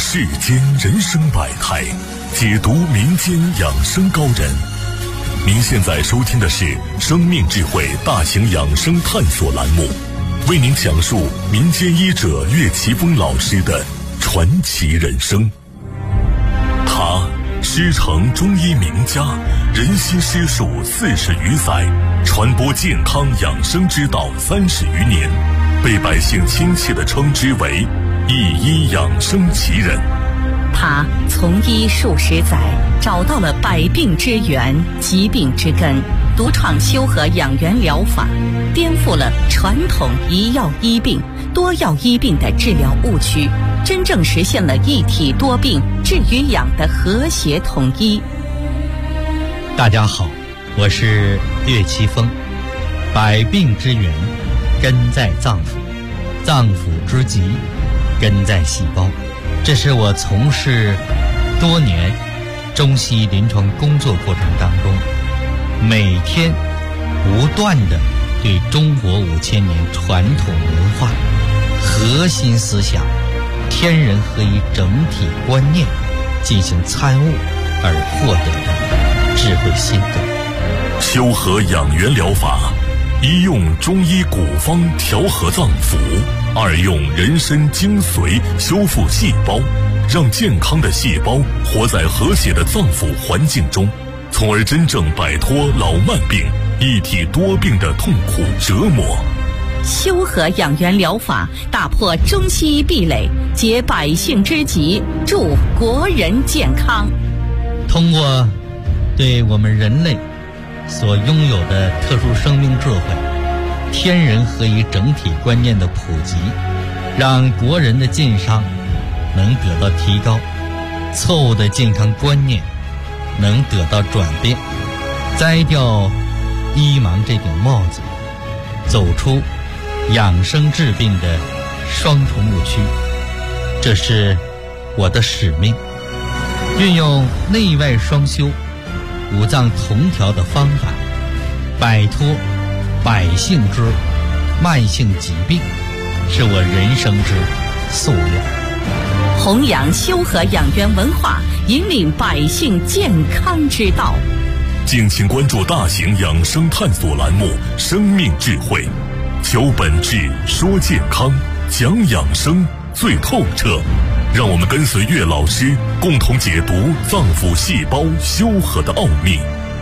世间人生百态，解读民间养生高人。您现在收听的是生命智慧大型养生探索栏目，为您讲述民间医者岳奇峰老师的传奇人生。他师承中医名家，人心师术40余载，传播健康养生之道30余年，被百姓亲切地称之为一医养生奇人。 他从医数十载，找到了百病之源、疾病之根，独创修和养元疗法，颠覆了传统一药医病、多药医病的治疗误区，真正实现了一体多病、治与养的和谐统一。 大家好，我是岳奇峰。百病之源根在脏腑，脏腑之疾根在细胞。这是我从事多年中西医临床工作过程当中，每天不断的对中国5000年传统文化核心思想天人合一整体观念进行参悟而获得的智慧心得。 修和养元疗法，一用中医古方调和脏腑，二用人参精髓修复细胞，让健康的细胞活在和谐的脏腑环境中，从而真正摆脱老慢病、一体多病的痛苦折磨。 修和养元疗法打破中西医壁垒，解百姓之急，助国人健康。 通过对我们人类所拥有的特殊生命智慧、天人合一整体观念的普及，让国人的健康能得到提高，错误的健康观念能得到转变，摘掉医盲这顶帽子，走出养生治病的双重误区。这是我的使命，运用内外双修、五脏同调的方法，摆脱百姓之慢性疾病，是我人生之夙愿。 弘扬修和养元文化，引领百姓健康之道。 敬请关注大型养生探索栏目《生命智慧》，求本质，说健康，讲养生最透彻。让我们跟随岳老师，共同解读脏腑细胞修和的奥秘。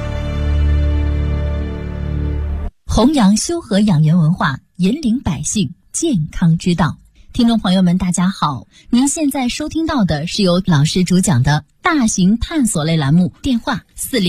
弘扬修和养元文化，引领百姓健康之道。听众朋友们大家好，您现在收听到的是由老师主讲的大型探索类栏目，电话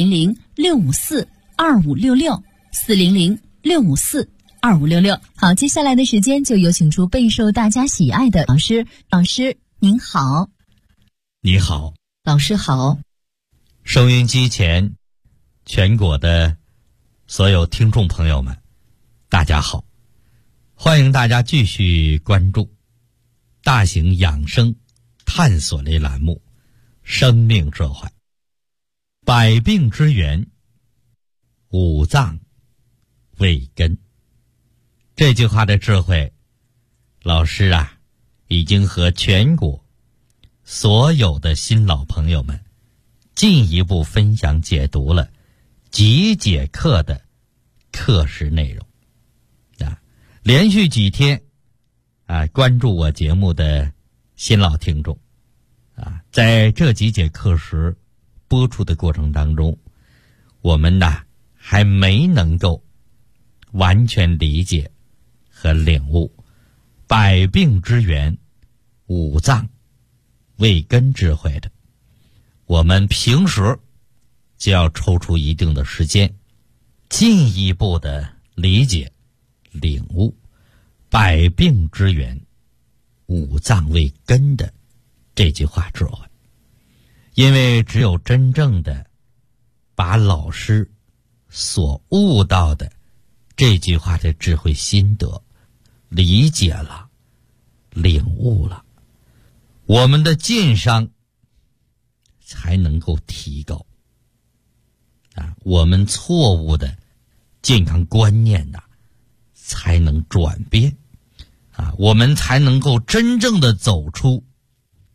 400-654-2566 400-654-2566。好，接下来的时间就有请出备受大家喜爱的老师。老师您好。 你好。 老师好。 收音机前全国的所有听众朋友们大家好，欢迎大家继续关注大型养生探索类栏目《生命智慧》。百病之源，五脏为根。这句话的智慧，老师已经和全国所有的新老朋友们进一步分享解读了几节课的课时内容。连续几天关注我节目的新老听众在这几节课时播出的过程当中，我们还没能够完全理解和领悟百病之源、五脏为根智慧的。我们平时就要抽出一定的时间，进一步的理解领悟百病之源、五脏为根的这句话智慧。因为只有真正的把老师所悟到的这句话的智慧心得理解了、领悟了，我们的健康才能够提高我们错误的健康观念才能转变我们才能够真正的走出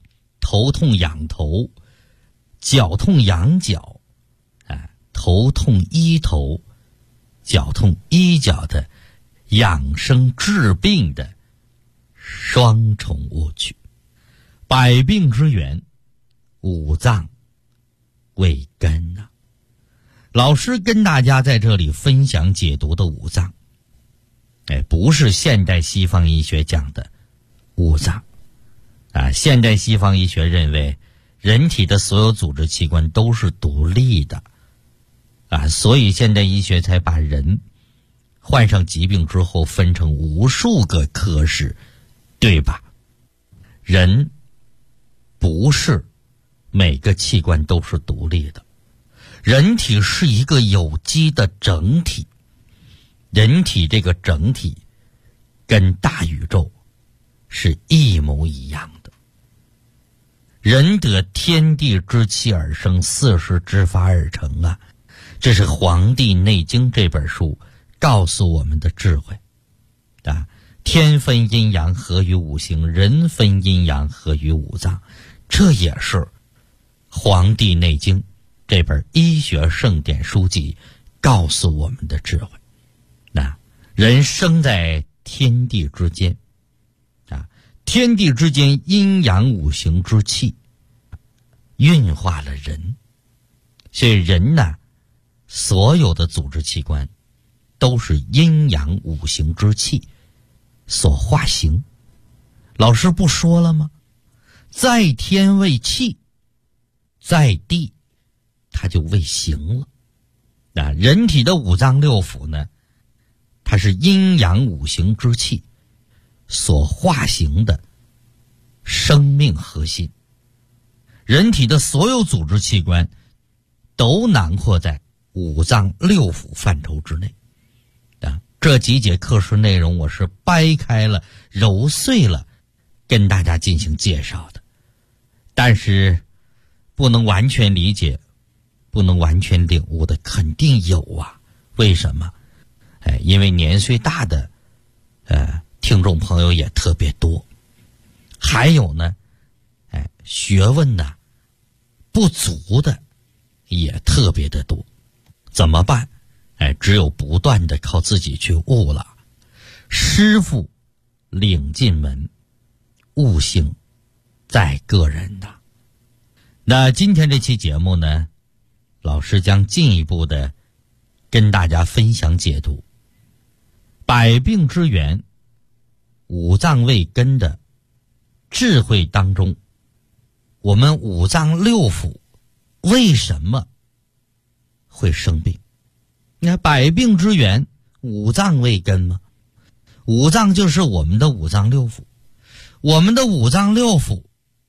头痛仰头，脚痛仰脚，头痛医头，脚痛医脚的养生治病的双重误区。百病之源，五脏为根呐。老师跟大家在这里分享解读的五脏，不是现代西方医学讲的五脏现代西方医学认为人体的所有组织器官都是独立的所以现代医学才把人患上疾病之后分成无数个科室，对吧？人不是每个器官都是独立的，人体是一个有机的整体，人体这个整体跟大宇宙是一模一样的。人得天地之气而生，四时之发而成这是《黄帝内经》这本书告诉我们的智慧天分阴阳合于五行，人分阴阳合于五脏，这也是《黄帝内经》这本医学圣典书籍告诉我们的智慧。人生在天地之间天地之间阴阳五行之气运化了人，所以人所有的组织器官都是阴阳五行之气所化形。老师不说了吗？在天为气，在地它就为形了人体的五脏六腑呢，它是阴阳五行之气所化形的生命核心。人体的所有组织器官都囊括在五脏六腑范畴之内这几节课时内容我是掰开了揉碎了跟大家进行介绍的，但是不能完全理解，不能完全领悟的肯定有为什么？因为年岁大的听众朋友也特别多，还有呢学问不足的也特别的多。怎么办？只有不断的靠自己去悟了。师傅领进门，悟性在个人那今天这期节目呢，老师将进一步的跟大家分享解读百病之源，五脏为根的智慧当中，我们五脏六腑为什么会生病？你看百病之源，五脏为根吗？五脏就是我们的五脏六腑，我们的五脏六腑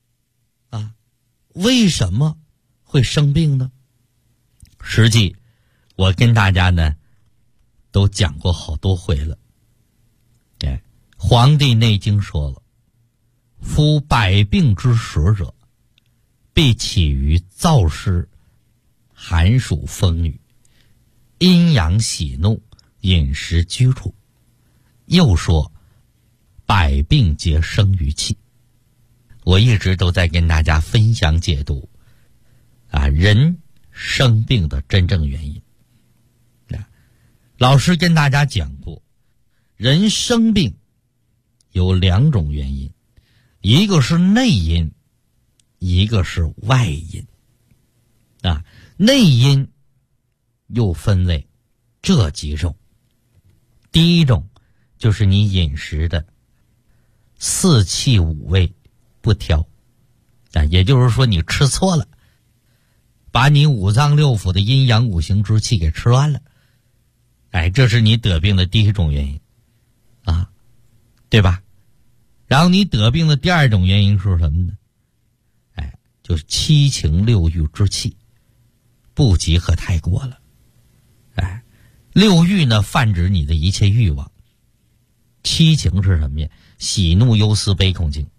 为什么会生病呢？实际我跟大家呢都讲过好多回了。黄帝内经说了，夫百病之始者，必起于燥湿、寒暑风雨、阴阳喜怒、饮食居处。又说百病皆生于气。我一直都在跟大家分享解读人生病的真正原因。老师跟大家讲过，人生病有两种原因，一个是内因，一个是外因内因又分为这几种。第一种就是你饮食的四气五味不调也就是说你吃错了，把你五脏六腑的阴阳五行之气给吃完了这是你得病的第一种原因对吧？然后你得病的第二种原因是什么呢？就是七情六欲之气不及和太过了六欲呢泛指你的一切欲望，七情是什么呀？喜怒忧思悲恐惊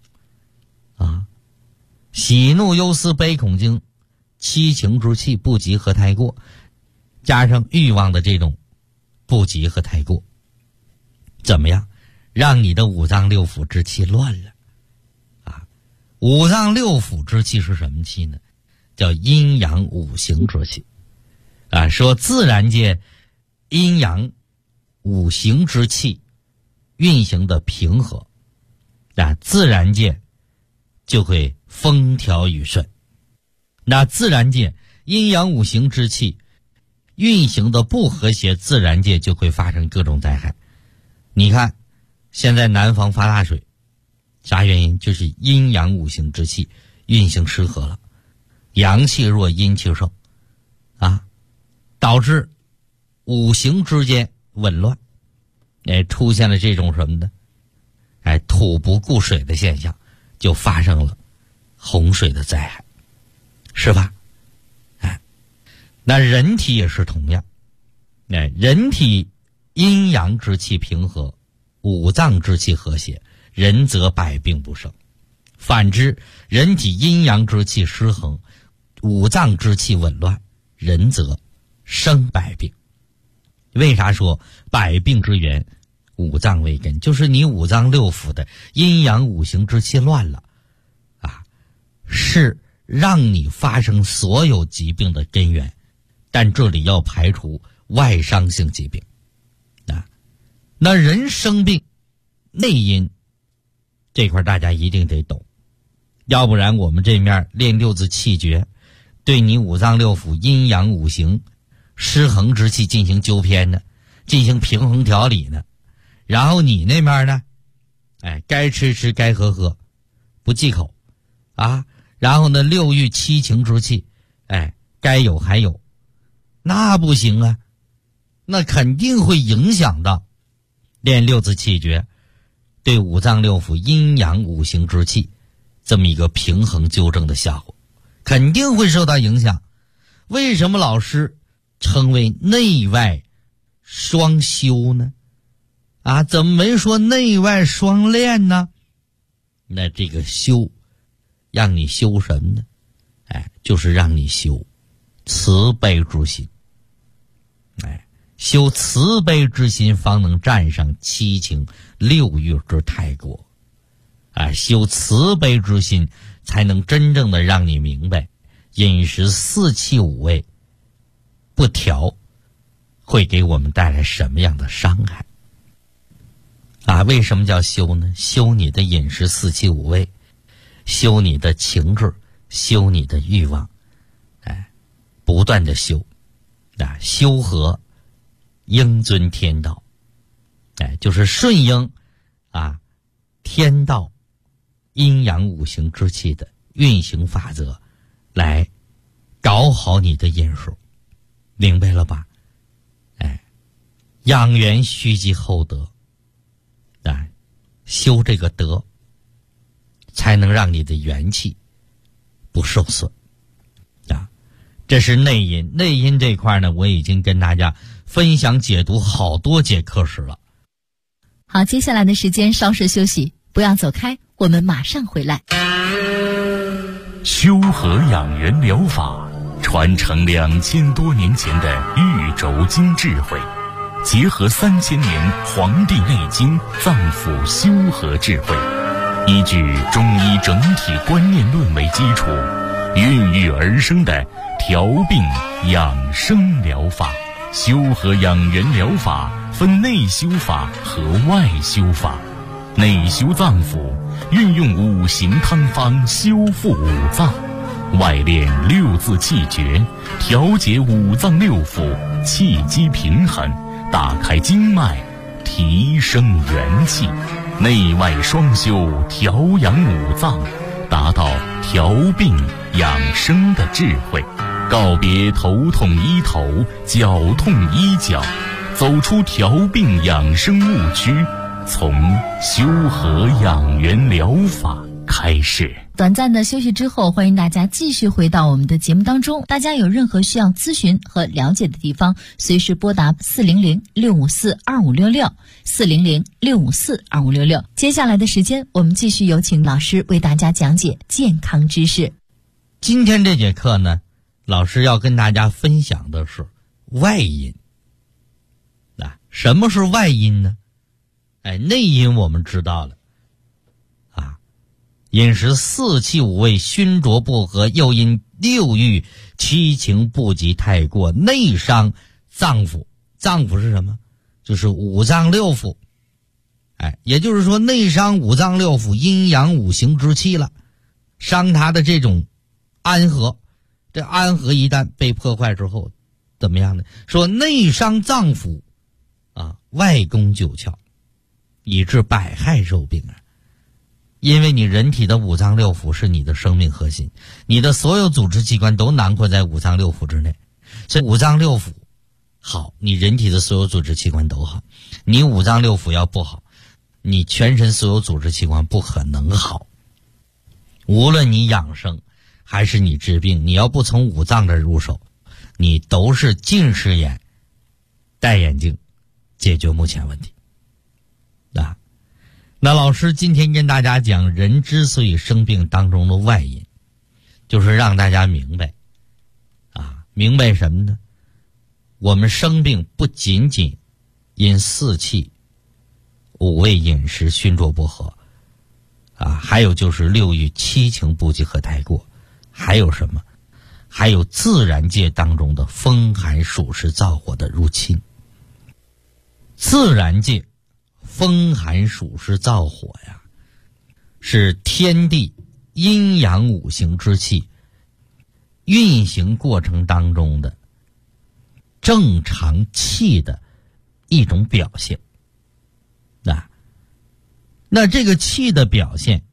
喜怒忧思悲恐惊，七情之气不及和太过，加上欲望的这种不及和太过，怎么样？让你的五脏六腑之气乱了五脏六腑之气是什么气呢？叫阴阳五行之气。说自然界阴阳五行之气运行的平和，自然界就会风调雨顺。那自然界阴阳五行之气运行的不和谐，自然界就会发生各种灾害。你看现在南方发大水，啥原因？就是阴阳五行之气运行失和了，阳气弱阴气盛导致五行之间紊乱，出现了这种什么呢？土不顾水的现象，就发生了洪水的灾害，是吧？那人体也是同样，人体阴阳之气平和，五脏之气和谐，人则百病不生。反之，人体阴阳之气失衡，五脏之气紊乱，人则生百病。为啥说百病之源五脏为根？就是你五脏六腑的阴阳五行之气乱了是让你发生所有疾病的根源。但这里要排除外伤性疾病那人生病内因这块大家一定得懂，要不然我们这面练六字气诀，对你五脏六腑阴阳五行失衡之气进行纠偏呢，进行平衡调理呢，然后你那面呢该吃吃该喝喝不忌口然后呢六欲七情之气该有还有，那不行那肯定会影响到练六字气诀对五脏六腑阴阳五行之气这么一个平衡纠正的效果，肯定会受到影响。为什么老师称为内外双修呢？怎么没说内外双练呢？那这个修让你修什么呢？就是让你修慈悲之心。修慈悲之心，方能战胜七情六欲之太过。修慈悲之心，才能真正的让你明白，饮食四气五味不调，会给我们带来什么样的伤害。为什么叫修呢？修你的饮食四气五味，修你的情志，修你的欲望，不断的修。修和应遵天道，就是顺应天道阴阳五行之气的运行法则，来搞好你的饮食，明白了吧？养元须积厚德，修这个德，才能让你的元气不受损。这是内因。内因这块呢，我已经跟大家分享解读好多节课时了。 好，接下来的时间稍事休息，不要走开，我们马上回来。 修和养元疗法传承2000多年前的玉轴经智慧，结合3000年《黄帝内经》脏腑修和智慧，依据中医整体观念论为基础，孕育而生的调病养生疗法。修和养元疗法分内修法和外修法。内修脏腑，运用五行汤方修复五脏；外练六字气诀，调节五脏六腑，气机平衡，打开经脉，提升元气。内外双修，调养五脏，达到调病养生的智慧。告别头痛医头，脚痛医脚，走出调病养生误区，从修和养元疗法开始。 短暂的休息之后，欢迎大家继续回到我们的节目当中。大家有任何需要咨询和了解的地方，随时拨打400-654-2566 400-654-2566。接下来的时间，我们继续有请老师为大家讲解健康知识。 今天这节课呢，老师要跟大家分享的是外因。什么是外因呢？内因我们知道了饮食4气5味熏灼不和，又因6欲七情不及太过，内伤脏腑。脏腑是什么？就是五脏六腑。也就是说内伤五脏六腑阴阳五行之气了，伤他的这种安和。这安和一旦被破坏之后怎么样呢？说内伤脏腑外攻九窍，以致百害受病啊。因为你人体的五脏六腑是你的生命核心，你的所有组织器官都囊括在五脏六腑之内，所以五脏六腑好，你人体的所有组织器官都好。你五脏六腑要不好，你全身所有组织器官不可能好。无论你养生还是你治病，你要不从五脏这入手，你都是近视眼戴眼镜解决目前问题那老师今天跟大家讲人之所以生病当中的外因，就是让大家明白明白什么呢？我们生病不仅仅因4气5味饮食熏灼不和还有就是6欲七情不及和太过，还有什么？还有自然界当中的风寒暑湿燥火的入侵。自然界风寒暑湿燥火是天地阴阳五行之气运行过程当中的正常气的一种表现。那这个气的表现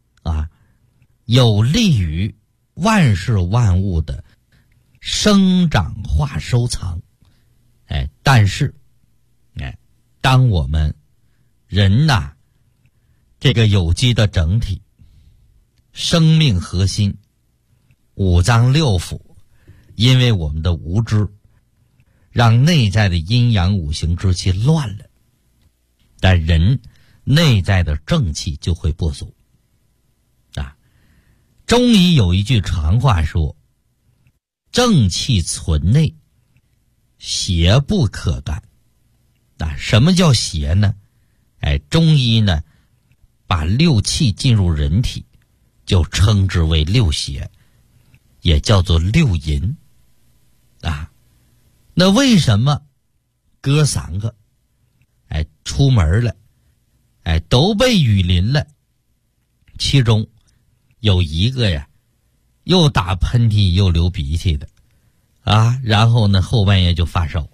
有利于万事万物的生长化收藏。但是当我们人这个有机的整体生命核心五脏六腑，因为我们的无知让内在的阴阳五行之气乱了，但人内在的正气就会不足中医有一句常话说，正气存内，邪不可干。什么叫邪呢？中医呢把6气进入人体就称之为6邪，也叫做6淫那为什么哥3个出门了都被雨淋了，其中有一个又打喷嚏又流鼻涕的然后呢后半夜就发烧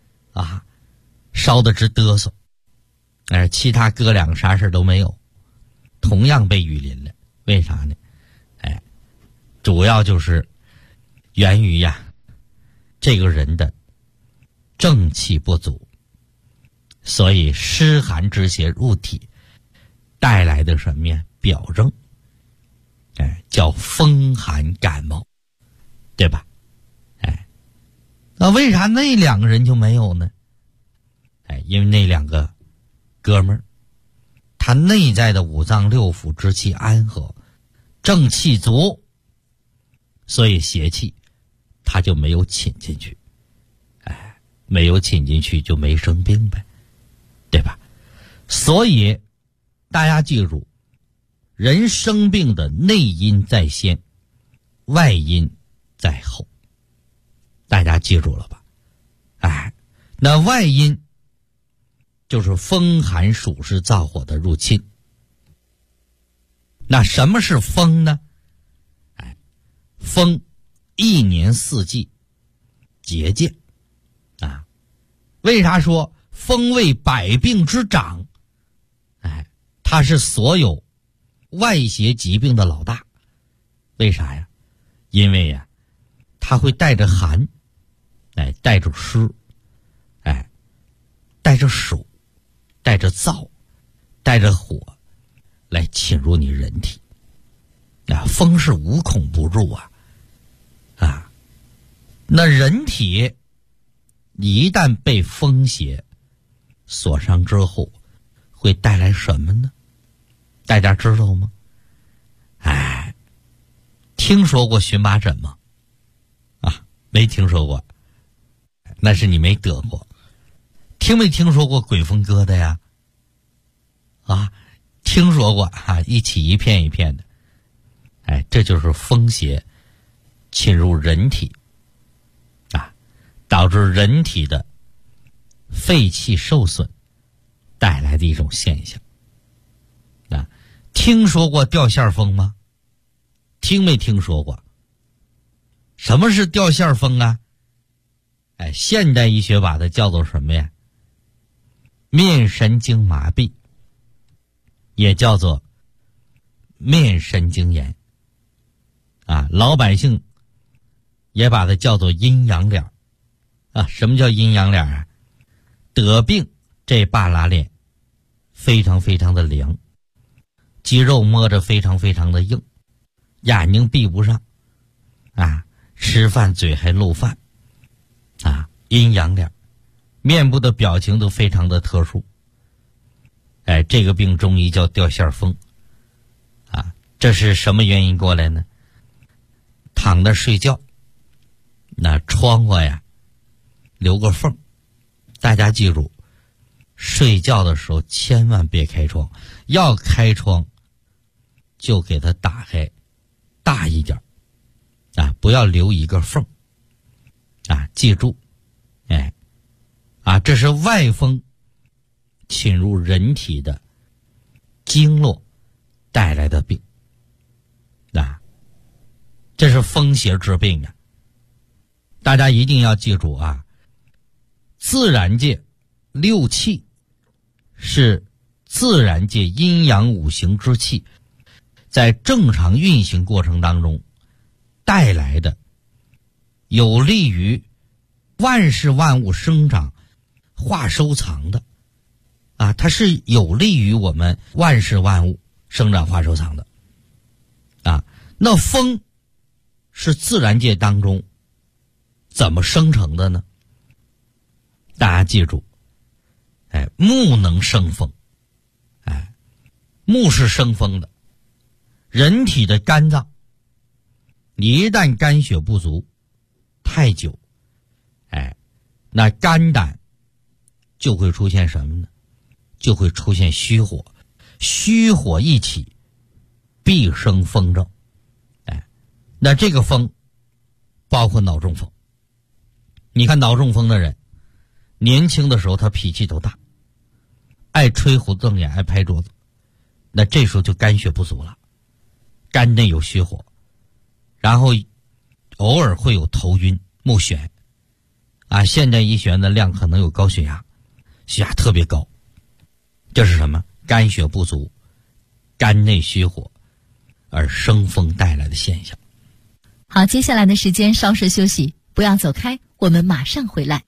烧得直嘚瑟，其他哥2个啥事都没有，同样被雨淋了。为啥呢？主要就是源于这个人的正气不足，所以湿寒之邪入体带来的什么呀？表症叫风寒感冒，对吧？那为啥那2个人就没有呢？因为那2个哥们儿他内在的五脏六腑之气安和，正气足，所以邪气他就没有侵进去，没有侵进去就没生病呗，对吧？所以大家记住，人生病的内因在先，外因在后，大家记住了吧？那外因就是风寒暑湿燥火的入侵。那什么是风呢？风1年4季节见为啥说风为百病之长？它是所有外邪疾病的老大。为啥呀？因为它会带着寒，带着湿，带着暑，带着燥，带着火来侵入你人体。风是无孔不入那人体一旦被风邪所伤之后，会带来什么呢？大家知道吗？听说过荨麻疹吗？没听说过，那是你没得过。听没听说过鬼风疙瘩呀？听说过一起一片一片的。 这就是风邪侵入人体导致人体的肺气受损带来的一种现象。听说过掉线风吗？听没听说过？什么是掉线风啊？现代医学把它叫做什么呀？面神经麻痹，也叫做面神经炎老百姓也把它叫做阴阳脸什么叫阴阳脸啊？得病这半拉脸非常非常的凉，肌肉摸着非常非常的硬，眼睛闭不上吃饭嘴还漏饭阴阳脸，面部的表情都非常的特殊。这个病中医叫掉线风这是什么原因过来呢？躺着睡觉，那窗户呀留个缝，大家记住，睡觉的时候千万别开窗，要开窗就给它打开大一点不要留一个缝记住这是外风侵入人体的经络带来的病这是风邪之病大家一定要记住自然界六气是自然界阴阳五行之气在正常运行过程当中带来的有利于万事万物生长化收藏的它是有利于我们万事万物生长化收藏的那风是自然界当中怎么生成的呢？大家记住木能生风木是生风的。人体的肝脏你一旦肝血不足太久那肝胆就会出现什么呢？就会出现虚火，虚火一起必生风症那这个风包括脑中风。你看脑中风的人年轻的时候他脾气都大，爱吹胡子瞪眼，爱拍桌子，那这时候就肝血不足了，肝内有虚火，然后偶尔会有头晕目眩现代医学的量可能有高血压，血压特别高，这是什么？肝血不足，肝内虚火而生风带来的现象。 好，接下来的时间稍事休息，不要走开，我们马上回来。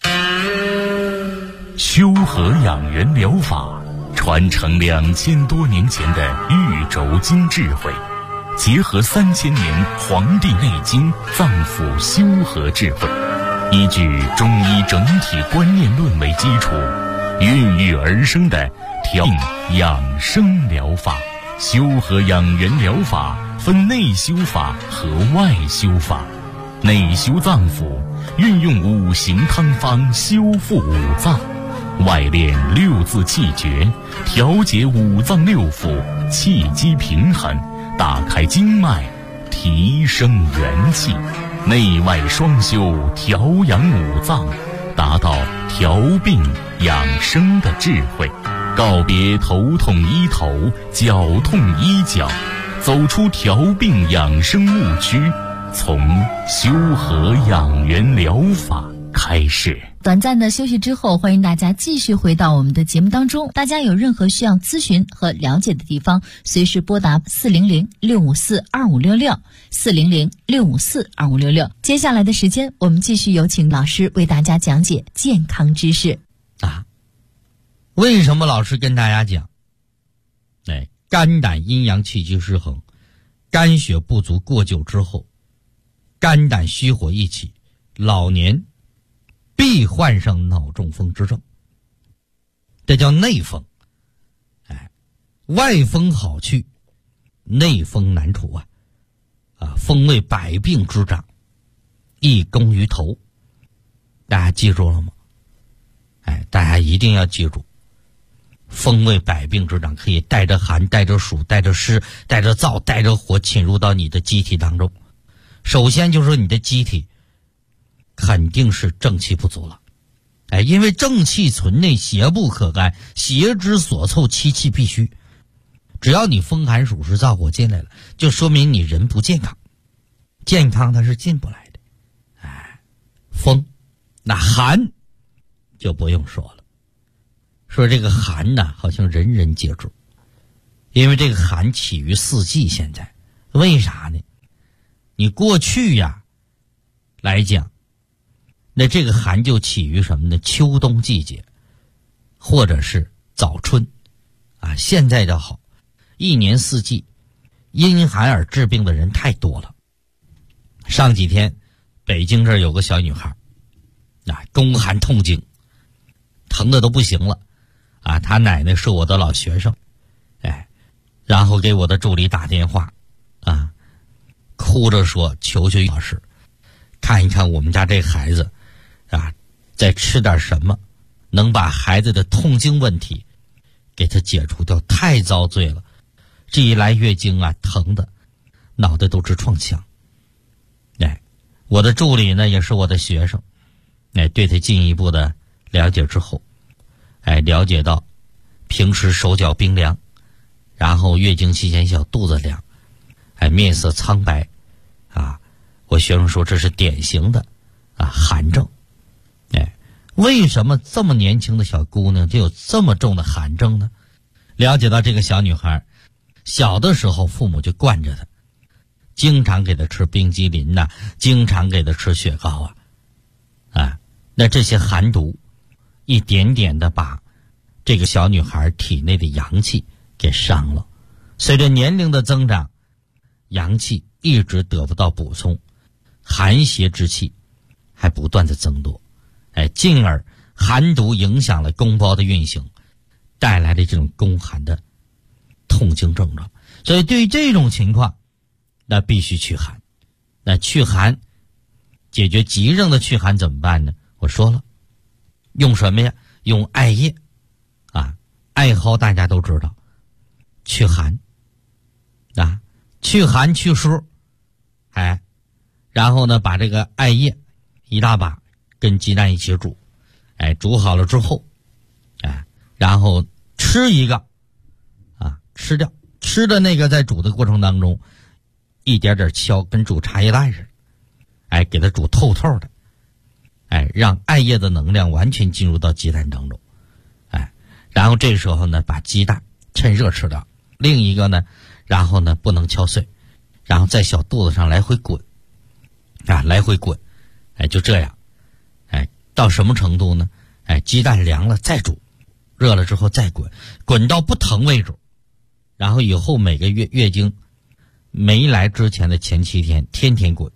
修和养元疗法传承2000多年前的玉轴经智慧，结合3000年《黄帝内经》脏腑修和智慧，依据中医整体观念论为基础，孕育而生的调病养生疗法。修和养元疗法分内修法和外修法。内修脏腑，运用五行汤方修复五脏；外练六字气诀，调节五脏六腑，气机平衡，打开经脉，提升元气。内外双修，调养五脏，达到调病养生的智慧。告别头痛医头，脚痛医脚，走出调病养生误区，从修和养元疗法开始。 短暂的休息之后，欢迎大家继续回到我们的节目当中。大家有任何需要咨询和了解的地方，随时拨打400-654-2566 400-654-2566。接下来的时间，我们继续有请老师为大家讲解健康知识。 为什么老师跟大家讲肝胆阴阳气机失衡，肝血不足过久之后，肝胆虚火一起，老年必患上脑中风之症，这叫内风。外风好去，内风难除风为百病之长，易攻于头。大家记住了吗？大家一定要记住， 风为百病之长，可以带着寒、带着暑、带着湿、带着燥、带着火侵入到你的机体当中。首先就是说你的机体肯定是正气不足了，因为正气存内，邪不可干，邪之所凑，其气必虚。只要你风寒暑湿燥火进来了，就说明你人不健康，健康它是进不来的。风，那寒就不用说了。说这个寒呢，好像人人皆知，因为这个寒起于四季。现在为啥呢？你过去呀来讲，那这个寒就起于什么呢？秋冬季节，或者是早春啊。现在的好，一年四季因寒而治病的人太多了。上几天北京这儿有个小女孩宫寒痛经，疼的都不行了啊。她奶奶是我的老学生，然后给我的助理打电话啊，哭着说求求老师看一看我们家这孩子啊，再吃点什么能把孩子的痛经问题给他解除掉，太遭罪了。这一来月经啊，疼的脑袋都直撞墙。我的助理呢也是我的学生，对他进一步的了解之后，了解到平时手脚冰凉，然后月经期间小肚子凉，面色苍白啊。我学生说这是典型的寒症。为什么这么年轻的小姑娘就有这么重的寒症呢？了解到这个小女孩小的时候父母就惯着她，经常给她吃冰激凌呐，经常给她吃雪糕那这些寒毒一点点的把这个小女孩体内的阳气给伤了。随着年龄的增长，阳气一直得不到补充，寒邪之气还不断的增多，进而寒毒影响了宫包的运行，带来的这种宫寒的痛经症状。所以对于这种情况，那必须祛寒。那祛寒解决急症的祛寒怎么办呢？我说了，用什么呀？用艾叶艾蒿大家都知道，祛寒祛寒祛湿。然后呢把这个艾叶一大把跟鸡蛋一起煮，煮好了之后然后吃一个吃掉，吃的那个在煮的过程当中一点点敲，跟煮茶叶蛋似的，给它煮透透的，让艾叶的能量完全进入到鸡蛋当中，然后这时候呢把鸡蛋趁热吃掉，另一个呢然后呢不能敲碎，然后在小肚子上来回滚来回滚，就这样，到什么程度呢？鸡蛋凉了再煮，热了之后再滚，滚到不疼为止。然后以后每个月经没来之前的前7天，天天滚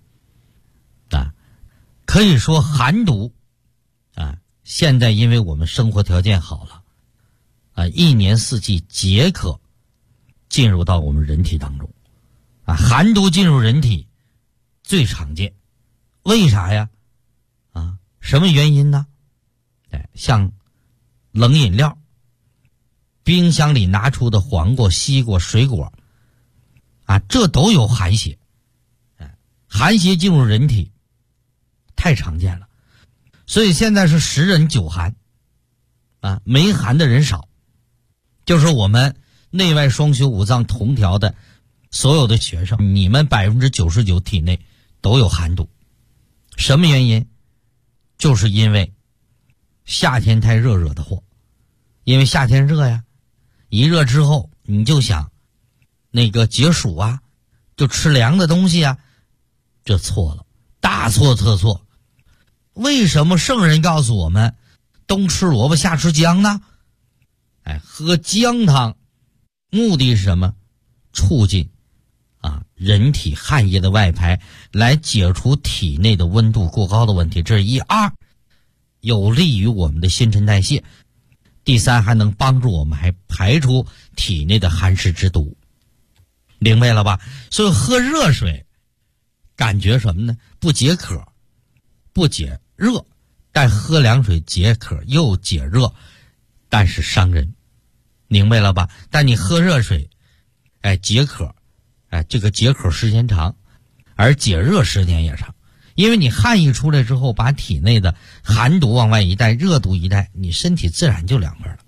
可以说寒毒现在因为我们生活条件好了一年四季皆可进入到我们人体当中寒毒进入人体最常见。为啥呀？什么原因呢？像冷饮料，冰箱里拿出的黄瓜、西瓜、水果这都有寒邪。寒邪进入人体太常见了，所以现在是10人9寒没寒的人少。就是我们内外双修五脏同调的所有的学生，你们99%体内都有寒毒。什么原因？就是因为夏天太热惹的祸。因为夏天热呀，一热之后你就想那个解暑就吃凉的东西这错了，大错特错。为什么圣人告诉我们冬吃萝卜夏吃姜呢？喝姜汤目的是什么？促进人体汗液的外排，来解除体内的温度过高的问题，这是1。2有利于我们的新陈代谢。第3还能帮助我们还排出体内的寒湿之毒。明白了吧？所以喝热水感觉什么呢？不解渴不解热，但喝凉水解渴又解热，但是伤人明白了吧？但你喝热水，解渴，这个解渴时间长，而解热时间也长。因为你汗一出来之后，把体内的寒毒往外一带，热毒一带，你身体自然就凉快了。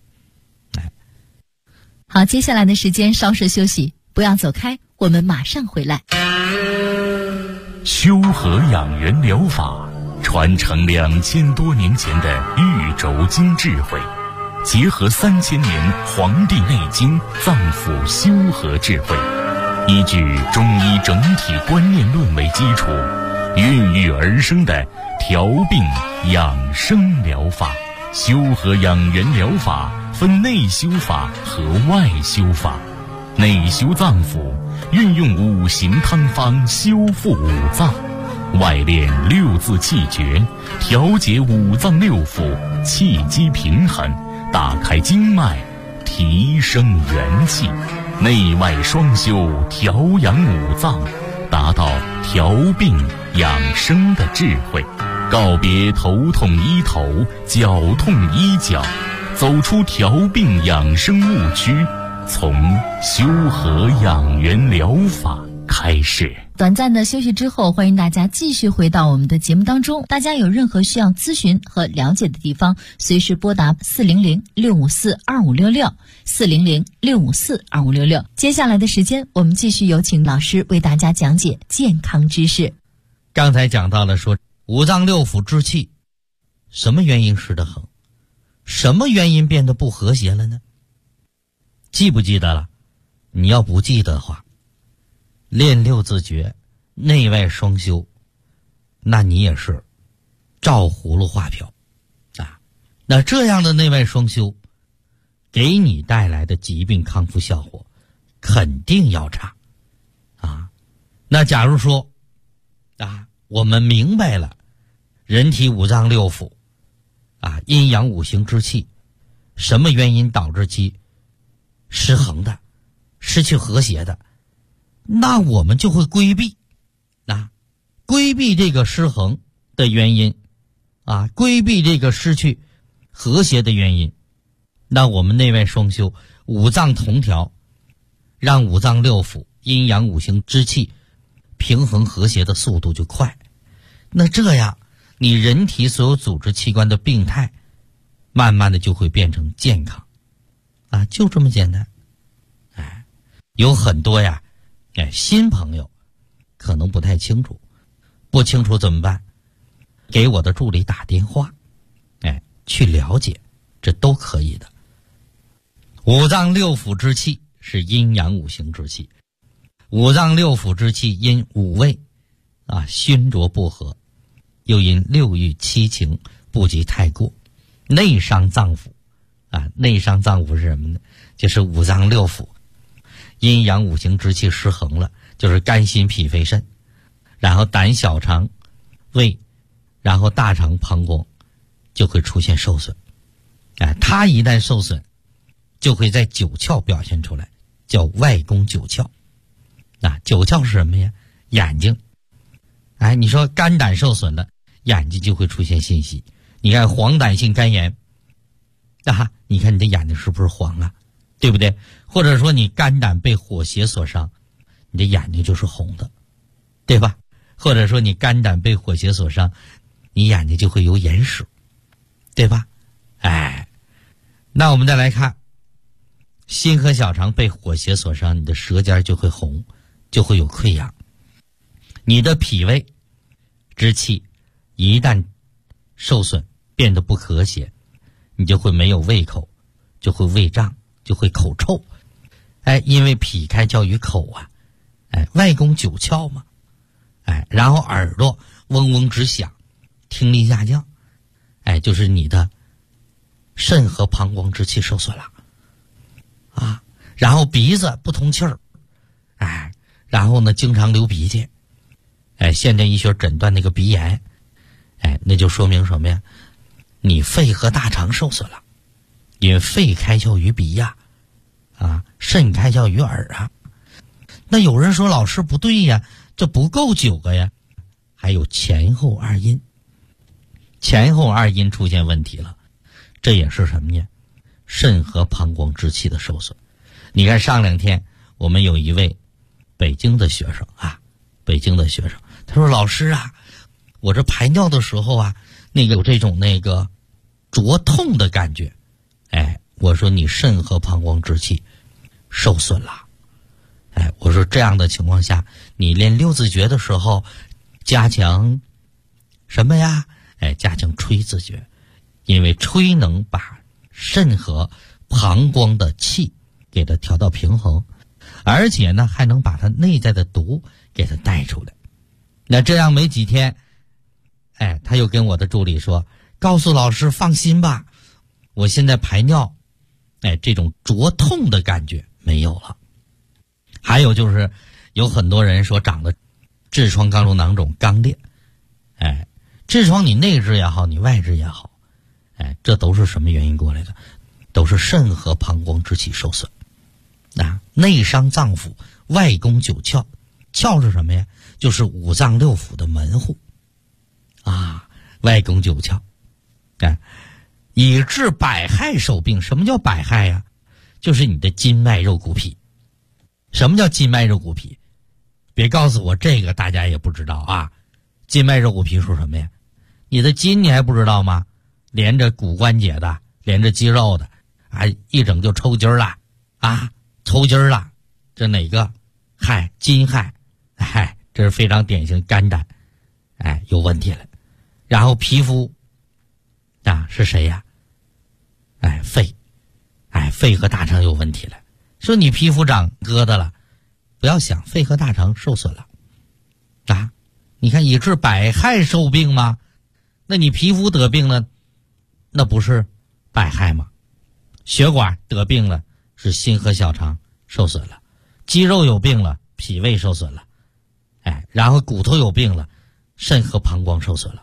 好，接下来的时间稍事休息，不要走开，我们马上回来。 修和养元疗法传承2000多年前的玉轴经智慧，结合3000年《黄帝内经》脏腑修和智慧，依据中医整体观念论为基础，孕育而生的调病养生疗法。修和养元疗法分内修法和外修法。内修脏腑，运用五行汤方修复五脏；外练6字气诀，调节五脏六腑，气机平衡，打开经脉，提升元气。内外双修，调养五脏，达到调病养生的智慧。告别头痛医头，脚痛医脚，走出调病养生误区，从修和养元疗法开始。 短暂的休息之后，欢迎大家继续回到我们的节目当中。大家有任何需要咨询和了解的地方，随时拨打400-654-2566 400-654-2566。接下来的时间，我们继续有请老师为大家讲解健康知识。 刚才讲到了说五脏六腑之气，什么原因失的衡？什么原因变得不和谐了呢？记不记得了？你要不记得的话，练6字诀，内外双修，那你也是照葫芦画瓢啊。那这样的内外双修，给你带来的疾病康复效果肯定要差啊。那假如说我们明白了人体五脏六腑阴阳五行之气什么原因导致其失衡的，失去和谐的，那我们就会规避这个失衡的原因规避这个失去和谐的原因。那我们内外双修，五脏同调，让五脏六腑阴阳五行之气平衡和谐的速度就快。那这样你人体所有组织器官的病态慢慢的就会变成健康就这么简单。有很多新朋友可能不太清楚，不清楚怎么办？给我的助理打电话去了解，这都可以的。五脏六腑之气是阴阳五行之气，五脏六腑之气因五味熏浊不和，又因六欲七情不及太过，内伤脏腑内伤脏腑是什么呢？就是五脏六腑阴阳五行之气失衡了，就是肝心脾肺肾，然后胆小肠胃，然后大肠膀胱就会出现受损。它一旦受损就会在九窍表现出来，叫外攻九窍。九窍是什么呀？眼睛。你说肝胆受损了，眼睛就会出现信息。你看黄疸性肝炎你看你的眼睛是不是黄啊？对不对？或者说你肝胆被火邪所伤，你的眼睛就是红的，对吧？或者说你肝胆被火邪所伤，你眼睛就会有眼屎，对吧？那我们再来看心和小肠被火邪所伤，你的舌尖就会红，就会有溃疡。你的脾胃之气一旦受损变得不和谐，你就会没有胃口，就会胃胀，就会口臭。因为脾开窍于口外攻九窍嘛。然后耳朵嗡嗡直响，听力下降。就是你的肾和膀胱之气受损了然后鼻子不通气儿然后呢经常流鼻涕现代医学诊断那个鼻炎那就说明什么呀？你肺和大肠受损了，因为肺开窍于鼻呀肾开窍于耳那有人说老师不对呀，这不够9个呀，还有前后二阴，前后二阴出现问题了，这也是什么呀？ 肾和膀胱之气的受损。你看上2天我们有一位北京的学生啊，他说老师啊，我这排尿的时候啊，有这种灼痛的感觉。我说你肾和膀胱之气受损了。我说这样的情况下，你练六字诀的时候加强什么呀？加强吹字诀，因为吹能把肾和膀胱的气给它调到平衡，而且呢还能把它内在的毒给它带出来。那这样没几天，他又跟我的助理说，告诉老师放心吧，我现在排尿这种灼痛的感觉没有了。还有就是有很多人说长了痔疮、肛瘘囊肿、肛裂，痔疮你内痔也好，你外痔也好，这都是什么原因过来的？都是肾和膀胱之气受损。内伤脏腑，外攻九窍，窍是什么呀？就是五脏六腑的门户外攻九窍，以致百害受病。什么叫百害呀？就是你的筋脉肉骨皮。什么叫筋脉肉骨皮？别告诉我这个大家也不知道啊。筋脉肉骨皮说什么呀？你的筋你还不知道吗？连着骨关节的，连着肌肉的一整就抽筋了抽筋了，这哪个害？筋害。这是非常典型肝胆有问题了。然后皮肤是谁呀？肺。肺和大肠有问题了。说你皮肤长疙瘩了，不要想，肺和大肠受损了你看以致百害受病吗？那你皮肤得病了，那不是百害吗？血管得病了，是心和小肠受损了；肌肉有病了，脾胃受损了；然后骨头有病了，肾和膀胱受损了。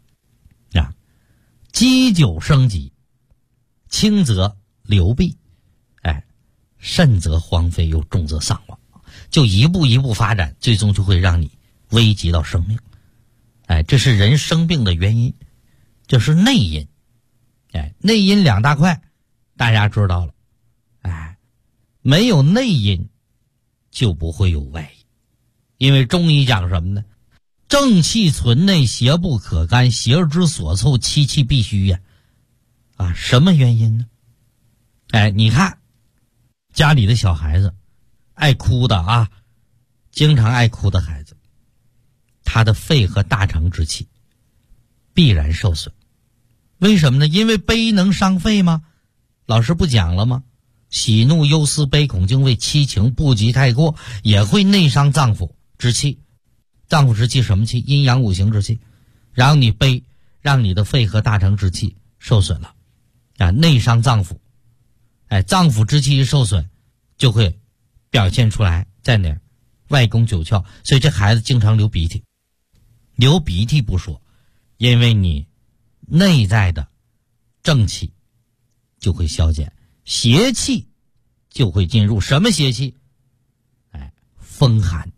积久生疾，轻则流弊，甚则荒废，又重则丧亡，就一步一步发展，最终就会让你危及到生命。这是人生病的原因，这是内因。内因2大块，大家知道了。没有内因就不会有外因，因为中医讲什么呢？正气存内，邪不可干，邪之所凑，其气必虚呀。什么原因呢？你看家里的小孩子爱哭的经常爱哭的孩子，他的肺和大肠之气必然受损。为什么呢？因为悲能伤肺吗？老师不讲了吗？喜怒忧思悲恐惊畏七情不及太过，也会内伤脏腑之气。脏腑之气什么气？阴阳五行之气。然后你悲，让你的肺和大肠之气受损了内伤脏腑。脏腑之气一受损，就会表现出来在哪儿？外攻九窍。所以这孩子经常流鼻涕。流鼻涕不说，因为你内在的正气就会消减，邪气就会进入。什么邪气？风寒。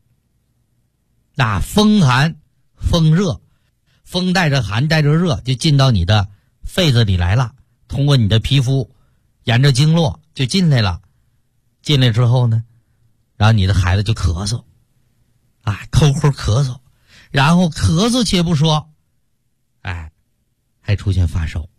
风寒风热，风带着寒带着热就进到你的肺子里来了，通过你的皮肤沿着经络就进来了。进来之后呢，然后你的孩子就咳嗽抠抠咳嗽，然后咳嗽且不说还出现发烧。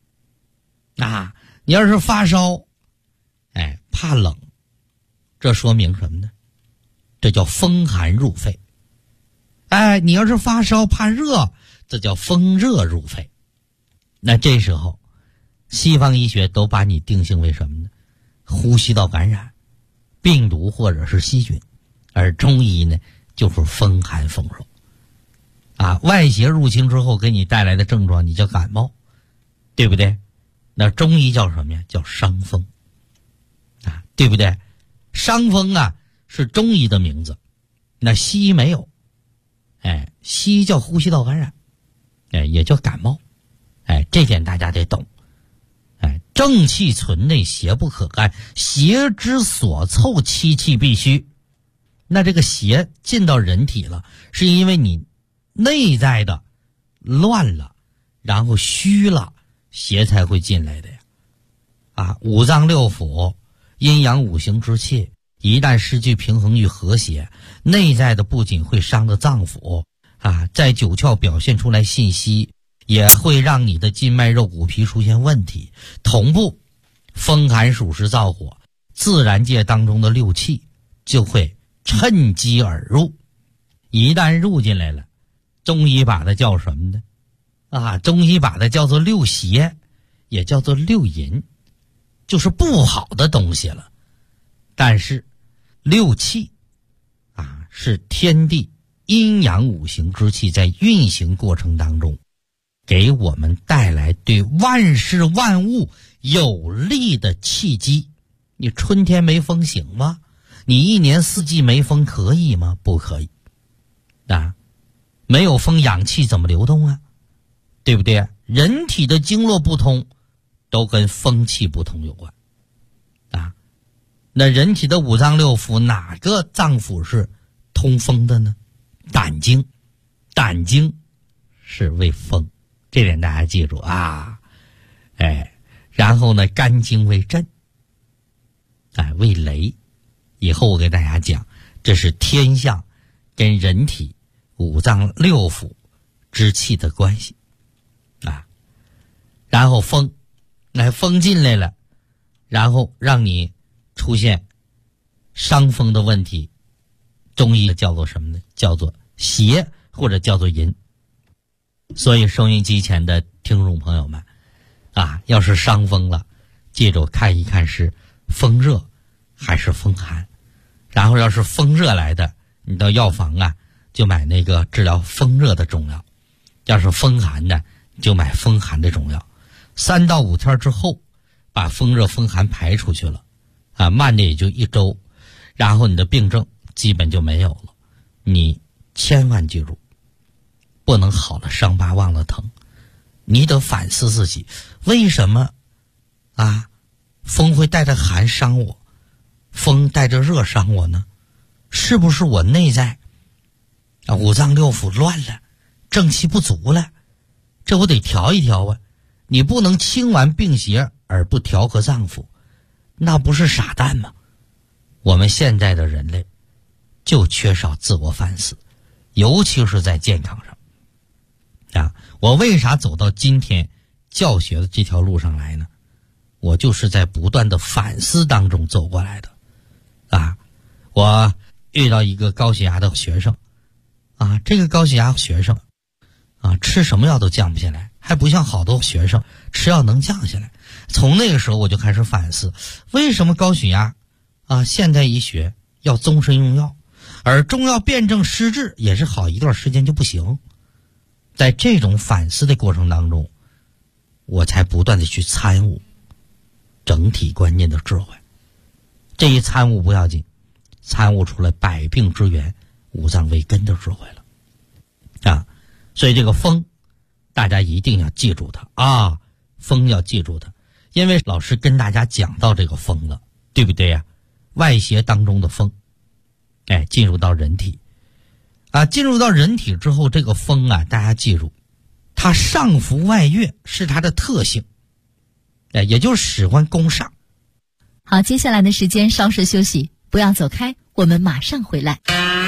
你要是发烧怕冷，这说明什么呢？这叫风寒入肺。你要是发烧怕热，这叫风热入肺。那这时候西方医学都把你定性为什么呢？呼吸道感染，病毒或者是细菌。而中医呢，就是风寒风热外邪入侵之后给你带来的症状，你叫感冒，对不对？那中医叫什么呀？叫伤风对不对？伤风是中医的名字，那西医没有。西医叫呼吸道感染，也叫感冒。这点大家得懂。正气存内，邪不可干，邪之所凑，其气必虚。那这个邪进到人体了，是因为你内在的乱了，然后虚了，邪才会进来的呀。 五脏六腑、阴阳五行之气一旦失去平衡与和谐，内在的不仅会伤了脏腑在九窍表现出来信息，也会让你的筋脉肉骨皮出现问题。同步风寒暑湿燥火，自然界当中的六气就会趁机而入。一旦入进来了，中医把它叫什么呢？中医把它叫做六邪，也叫做六淫，就是不好的东西了。但是六气是天地阴阳五行之气在运行过程当中给我们带来对万事万物有利的契机。你春天没风行吗？你一年四季没风可以吗？不可以没有风氧气怎么流动啊？对不对？人体的经络不通都跟风气不通有关那人体的五脏六腑哪个脏腑是通风的呢？胆经，胆经是为风，这点大家记住然后呢，肝经为震，为雷。以后我给大家讲，这是天象跟人体五脏六腑之气的关系然后风进来了，然后让你出现伤风的问题，中医叫做什么呢？叫做邪，或者叫做淫。所以收音机前的听众朋友们要是伤风了，记住看一看是风热还是风寒。然后要是风热来的，你到药房就买那个治疗风热的中药，要是风寒的就买风寒的中药。3到5天之后把风热风寒排出去了慢的也就1周，然后你的病症基本就没有了。你千万记住，不能好了伤疤忘了疼，你得反思自己，为什么风会带着寒伤我，风带着热伤我呢？是不是我内在五脏六腑乱了，正气不足了？这我得调一调你不能清完病邪而不调和脏腑，那不是傻蛋吗？我们现在的人类就缺少自我反思，尤其是在健康上我为啥走到今天教学的这条路上来呢？我就是在不断的反思当中走过来的我遇到一个高血压的学生这个高血压学生吃什么药都降不下来，还不像好多学生吃药能降下来。从那个时候我就开始反思，为什么高血压现代医学要终身用药，而中药辨证施治也是好一段时间就不行。在这种反思的过程当中，我才不断的去参悟整体观念的智慧。这一参悟不要紧，参悟出来百病之源五脏为根的智慧了所以这个风大家一定要记住它风要记住它，因为老师跟大家讲到这个风了，对不对外邪当中的风进入到人体进入到人体之后，这个风大家记住，它上浮外越是它的特性也就是使唤攻上。 好，接下来的时间稍事休息，不要走开，我们马上回来。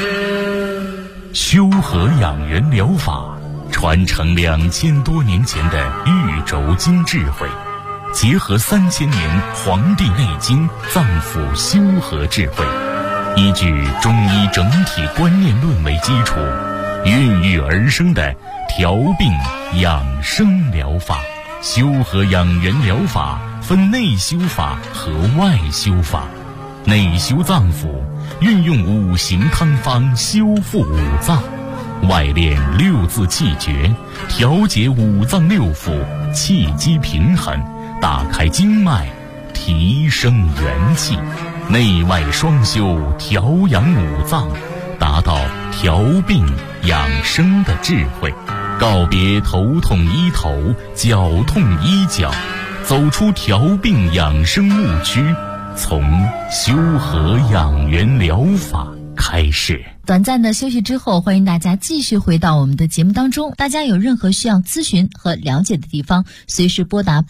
修和养元疗法传承2000多年前的玉轴经智慧，结合3000年《黄帝内经》脏腑修和智慧，依据中医整体观念论为基础，孕育而生的调病养生疗法。修和养元疗法分内修法和外修法。内修脏腑，运用五行汤方修复五脏；外练六字气诀，调节五脏六腑气机平衡，打开经脉，提升元气。内外双修，调养五脏，达到调病养生的智慧。告别头痛医头，脚痛医脚，走出调病养生误区，从修和养元疗法开开示。 短暂的休息之后，欢迎大家继续回到我们的节目当中。大家有任何需要咨询和了解的地方，随时拨打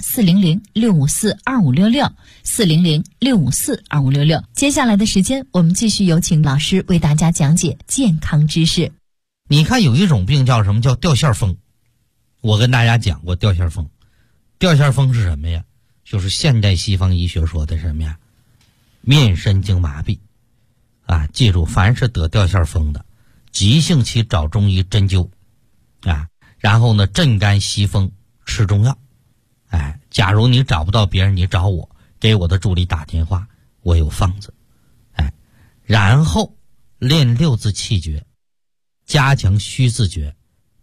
400-654-2566 400-654-2566。接下来的时间，我们继续有请老师为大家讲解健康知识。 你看有一种病叫什么？叫掉线风。我跟大家讲过掉线风。掉线风是什么呀？就是现代西方医学说的什么呀？面神经麻痹。啊，记住，凡是得掉线风的，急性期找中医针灸，啊，然后呢镇肝息风，吃中药。哎，假如你找不到别人，你找我，给我的助理打电话，我有方子。哎，然后练6字气诀，加强虚字诀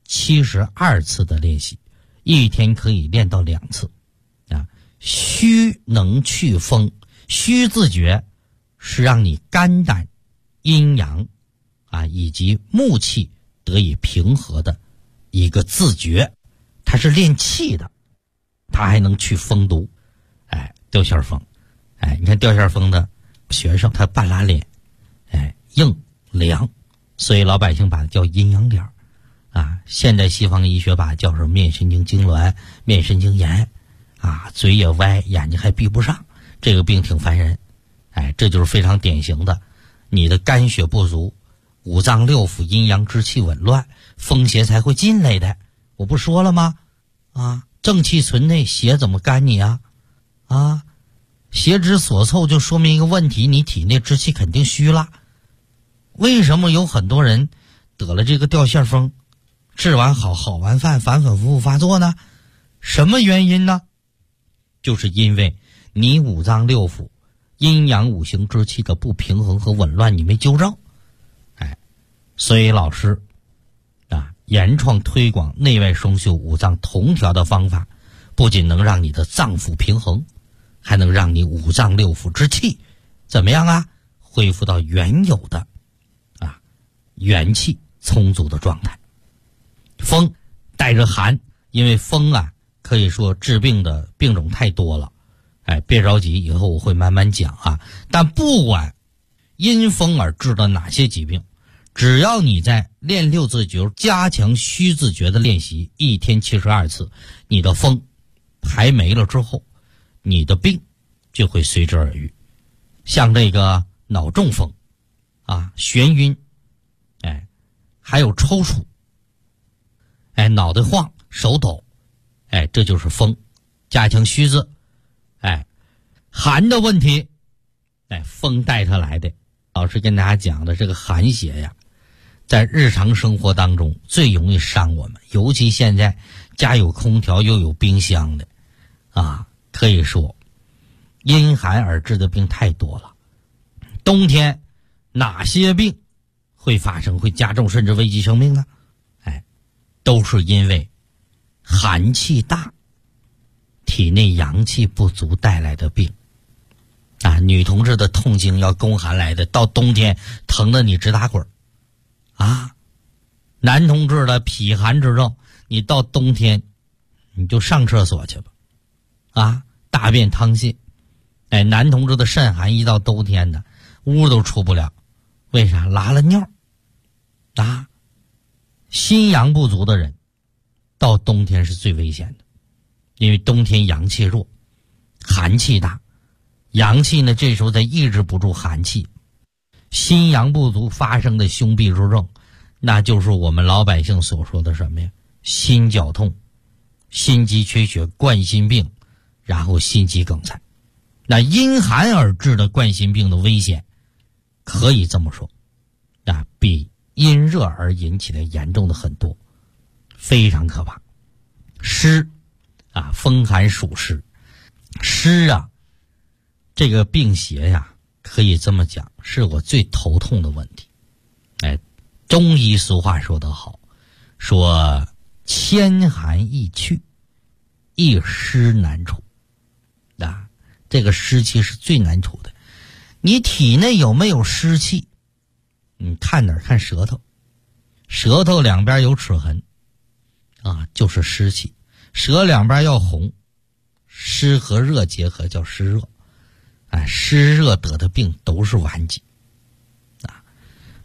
，72次的练习，一天可以练到2次。啊，虚能去风，虚字诀是让你肝胆阴阳啊以及木气得以平和的一个自觉，它是练气的，它还能去风毒。哎，掉线风，哎，你看掉线风的学生他半拉脸，哎，硬凉，所以老百姓把它叫阴阳脸啊。现代西方医学把它叫什么面神经痉挛、面神经炎啊，嘴也歪，眼睛还闭不上，这个病挺烦人。哎，这就是非常典型的，你的肝血不足，五脏六腑阴阳之气紊乱，风邪才会进来的。我不说了吗？啊，正气存内，邪怎么干你啊？啊，邪之所凑就说明一个问题，你体内之气肯定虚了。为什么有很多人得了这个掉线风，治完好，好完饭，反反复复发作呢？什么原因呢？就是因为你五脏六腑阴阳五行之气的不平衡和紊乱你没纠正。哎，所以老师啊，研创推广内外双修五脏同调的方法，不仅能让你的脏腑平衡，还能让你五脏六腑之气怎么样啊？恢复到原有的啊元气充足的状态。风带着寒，因为风啊可以说治病的病种太多了。哎，别着急，以后我会慢慢讲啊。但不管因风而治的哪些疾病，只要你在练6字诀、加强虚字诀的练习，一天72次，你的风排没了之后，你的病就会随之而愈。像这个脑中风啊、眩晕，哎，还有抽搐，哎，脑袋晃、手抖，哎，这就是风。加强虚字。哎，寒的问题，哎，风带它来的。老师跟大家讲的这个寒邪呀，在日常生活当中最容易伤我们，尤其现在家有空调又有冰箱的啊，可以说因寒而致的病太多了。冬天哪些病会发生，会加重甚至危及生命呢？哎，都是因为寒气大，体内阳气不足带来的病啊。女同志的痛经要宫寒来的，到冬天疼得你直打滚啊。男同志的脾寒之症，你到冬天你就上厕所去吧啊，大便溏泻。哎，男同志的肾寒，一到冬天的屋都出不了，为啥？拉了尿啊。心阳不足的人到冬天是最危险的，因为冬天阳气弱，寒气大，阳气呢这时候再抑制不住寒气，心阳不足发生的胸痹之症，那就是我们老百姓所说的什么呀？心绞痛、心肌缺血、冠心病，然后心肌梗塞。那因寒而致的冠心病的危险，可以这么说，啊，比因热而引起的严重的很多，非常可怕。湿啊，风寒属湿，湿啊，这个病邪呀，可以这么讲，是我最头痛的问题。哎，中医俗话说得好，说千寒易去，一湿难除。啊，这个湿气是最难除的。你体内有没有湿气？你看哪儿？看舌头，舌头两边有齿痕啊，就是湿气。舌两边要红，湿和热结合叫湿热。哎，湿热得的病都是顽疾啊。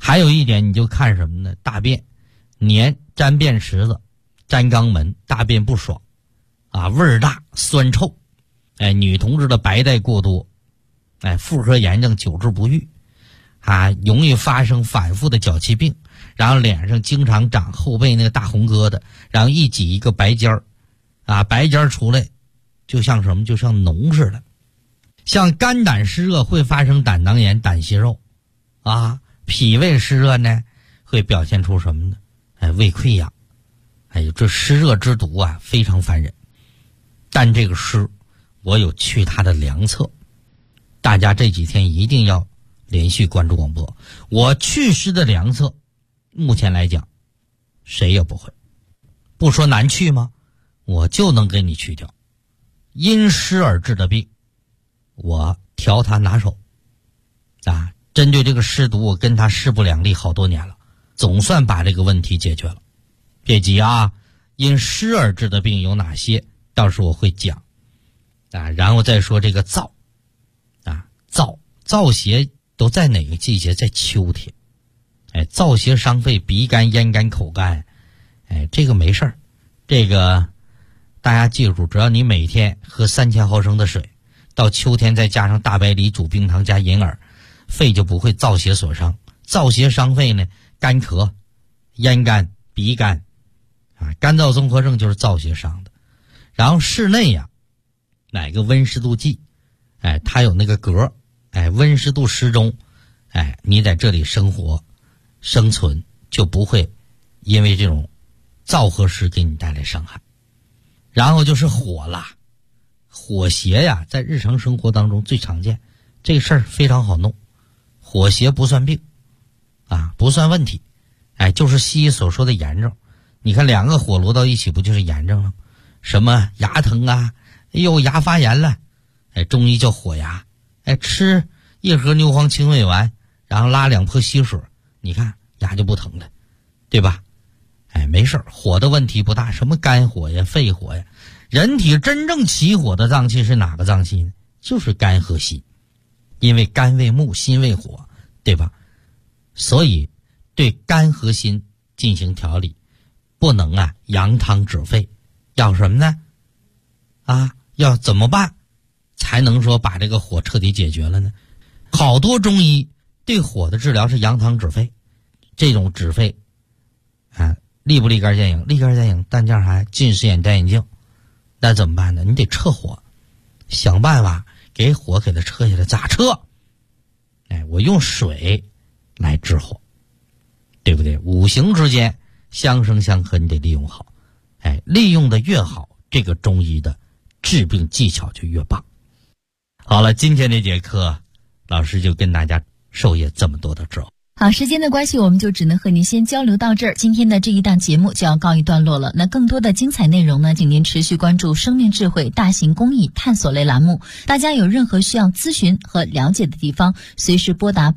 还有一点你就看什么呢？大便黏粘便池子、粘肛门，大便不爽啊，味儿大酸臭，女同志的白带过多，妇科炎症久治不愈啊，容易发生反复的脚气病，然后脸上经常长后背那个大红疙瘩，然后一挤一个白尖儿啊，白尖儿出来就像什么，就像脓似的。像肝胆湿热会发生胆囊炎、胆息肉啊，脾胃湿热呢会表现出什么呢？胃溃疡。这湿热之毒啊非常烦人，但这个湿我有去它的良策，大家这几天一定要连续关注广播。我祛湿的良策目前来讲谁也不会，不说难去吗？我就能给你去掉。因湿而治的病我调它拿手啊，针对这个湿毒我跟他势不两立好多年了，总算把这个问题解决了。别急啊，因湿而治的病有哪些到时候我会讲啊，然后再说这个燥啊，燥邪都在哪个季节？在秋天。燥邪伤肺，鼻干、咽干、口干，这个没事儿，这个大家记住，只要你每天喝3000毫升的水，到秋天再加上大白梨煮冰糖加银耳，肺就不会燥邪所伤。燥邪伤肺呢，干咳、咽干、鼻干啊，干燥综合症就是燥邪伤的。然后室内呀，买个温湿度计，它有那个格，温湿度适中，你在这里生活生存就不会因为这种燥和湿给你带来伤害。然后就是火啦，火邪呀在日常生活当中最常见，这事儿非常好弄，火邪不算病啊，不算问题，就是西医所说的炎症。你看2个火摞到一起不就是炎症了？什么牙疼啊，牙发炎了，中医叫火牙，吃1盒牛黄清胃丸，然后拉2泼稀水，你看牙就不疼了，对吧？没事，火的问题不大，什么肝火呀、肺火呀，人体真正起火的脏器是哪个脏器呢？就是肝和心，因为肝为木，心为火，对吧？所以对肝和心进行调理，不能扬汤止沸，要什么呢？要怎么办才能说把这个火彻底解决了呢？好多中医对火的治疗是扬汤止沸，这种止沸立不立竿见影？立竿见影，但这样还近视眼戴眼镜，那怎么办呢？你得撤火，想办法给火给它撤下来。咋撤？我用水来治火，对不对？五行之间相生相克，你得利用好，利用的越好，这个中医的治病技巧就越棒。好了，今天这节课老师就跟大家授业这么多的知识。 好，时间的关系，我们就只能和您先交流到这儿。今天的这一档节目就要告一段落了。那更多的精彩内容呢，请您持续关注生命智慧大型公益探索类栏目。大家有任何需要咨询和了解的地方，随时拨打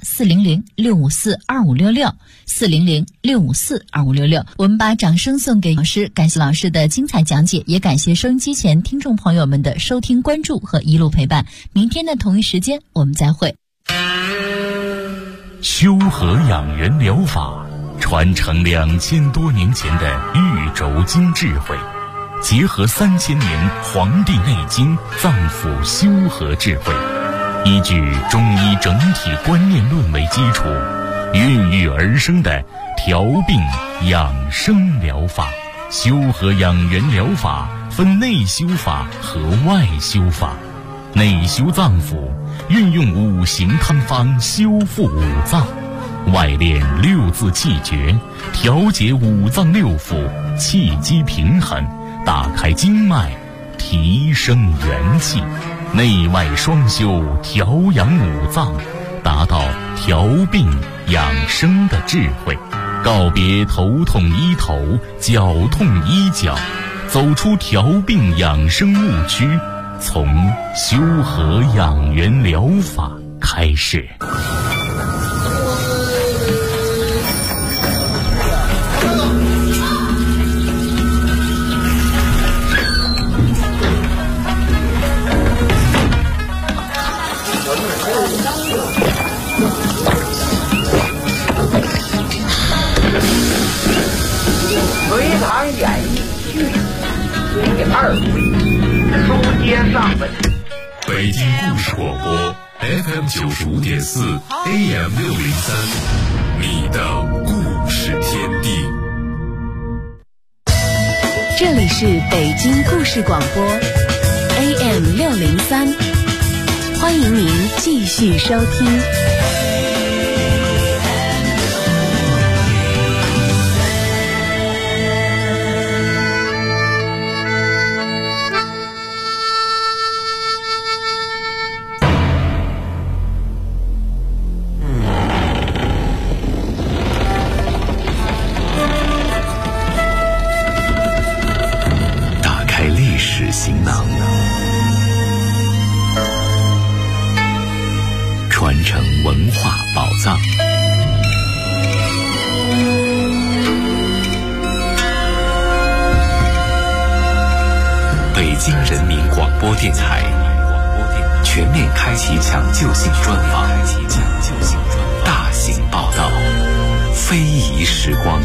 400-654-2566 400-654-2566。我们把掌声送给老师，感谢老师的精彩讲解，也感谢收音机前听众朋友们的收听关注和一路陪伴。明天的同一时间我们再会。 修和养元疗法传承2000多年前的玉轴经智慧，结合3000年《黄帝内经》脏腑修和智慧，依据中医整体观念论为基础，孕育而生的调病养生疗法。修和养元疗法分内修法和外修法。内修脏腑，运用5行汤方修复5脏；外练6字气诀，调节5脏6腑，气机平衡，打开经脉，提升元气。内外双修，调养5脏，达到调病养生的智慧。告别头痛医头，脚痛医脚，走出调病养生误区，从修和养元疗法开始。 广播 FM95.4 AM603，你的故事天地。 这里是北京故事广播 AM603，欢迎您继续收听。 行囊，传承文化宝藏。北京人民广播电台全面开启抢救性专访，大型报道，非遗时光。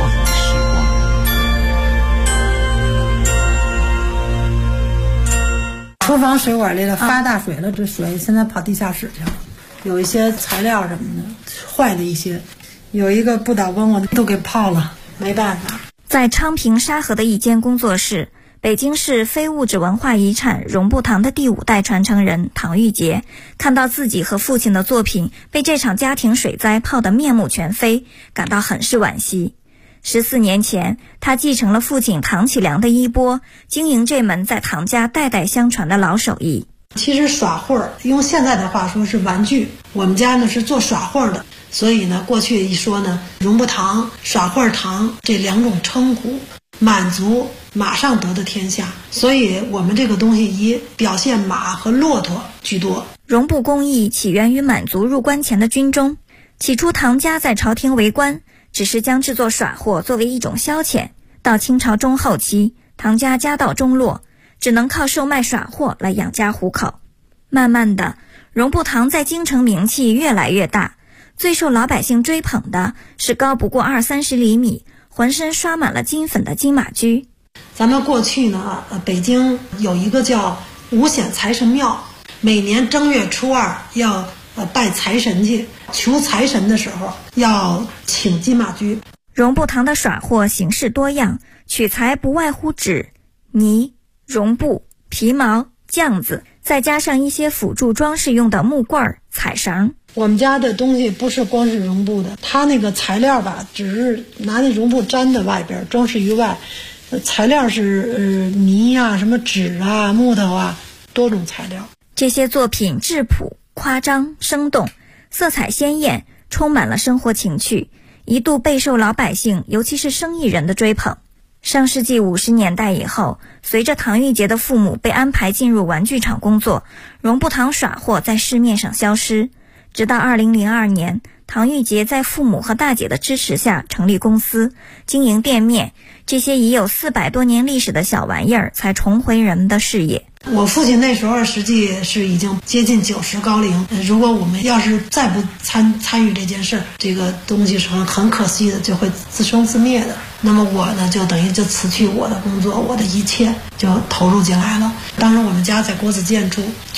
厨房水管里头发大水了，这水现在跑地下室去了，有一些材料什么的坏的一些，有一个不倒翁我都给泡了，没办法。 在昌平沙河的一间工作室，北京市非物质文化遗产荣步堂的第5代传承人唐玉杰看到自己和父亲的作品被这场家庭水灾泡得面目全非，感到很是惋惜。14年前，他继承了父亲唐启良的衣钵，经营这门在唐家代代相传的老手艺。 其实耍会儿，用现在的话说是玩具，我们家呢是做耍会儿的，所以呢过去一说呢，荣步堂、耍会儿堂这2种称呼，满族马上得的天下，所以我们这个东西以表现马和骆驼居多。 荣步工艺起源于满族入关前的军中，起初唐家在朝廷为官，只是将制作耍货作为一种消遣。到清朝中后期，唐家家道中落，只能靠售卖耍货来养家糊口。慢慢的，荣步堂在京城名气越来越大，最受老百姓追捧的是高不过20-30厘米，浑身刷满了金粉的金马驹。 咱们过去呢，北京有一个叫五显财神庙，每年正月初2要拜财神去，求财神的时候要请金马驹。 荣步堂的耍货形式多样，取材不外乎纸、泥、绒布、皮毛、酱子，再加上一些辅助装饰用的木棍、彩绳。 我们家的东西不是光是绒布的，它那个材料吧，只是拿那绒布粘在外边，装饰于外。材料是泥啊、什么纸啊、木头啊，多种材料。 这些作品质朴、夸张、生动，色彩鲜艳，充满了生活情趣，一度备受老百姓，尤其是生意人的追捧。上世纪50年代以后，随着唐玉杰的父母被安排进入玩具厂工作，荣步堂耍货在市面上消失。直到2002年，唐玉杰在父母和大姐的支持下成立公司，经营店面，这些已有400多年历史的小玩意儿才重回人们的视野。 我父亲那时候实际是已经接近90高龄，如果我们要是再不参与这件事，这个东西是很可惜的，就会自生自灭的。那么我呢，就等于就辞去我的工作，我的一切就投入进来了。当时我们家在国子监住，